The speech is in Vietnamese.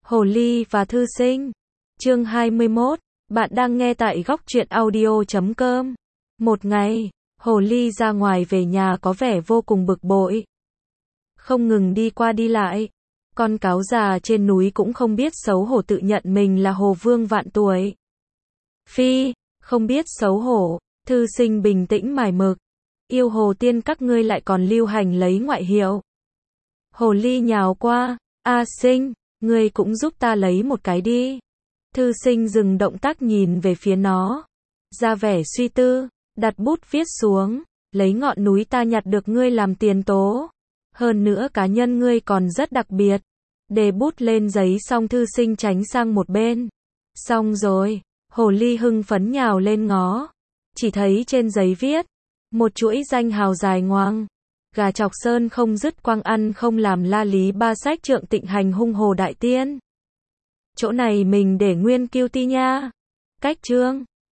Hồ ly và thư sinh. Chương 21. Bạn đang nghe tại góc truyện audio.com. Một ngày, Hồ ly ra ngoài về nhà có vẻ vô cùng bực bội. Không ngừng đi qua đi lại. Con cáo già trên núi cũng không biết xấu hổ tự nhận mình là Hồ Vương vạn tuổi. Phi, không biết xấu hổ, thư sinh bình tĩnh mải mực. Yêu Hồ Tiên các ngươi lại còn lưu hành lấy ngoại hiệu. Hồ ly nhào qua, A Sinh, ngươi cũng giúp ta lấy một cái đi. Thư sinh dừng động tác nhìn về phía nó. Ra vẻ suy tư, đặt bút viết xuống, lấy ngọn núi ta nhặt được ngươi làm tiền tố. Hơn nữa cá nhân ngươi còn rất đặc biệt. Để bút lên giấy xong thư sinh tránh sang một bên. Xong rồi, Hồ ly hưng phấn nhào lên ngó. Chỉ thấy trên giấy viết, một chuỗi danh hào dài ngoằng. Gà chọc sơn không dứt quang ăn không làm la lý ba sách trượng tịnh hành hung hồ đại tiên. Chỗ này mình để nguyên kiêu ti nha. Cách chương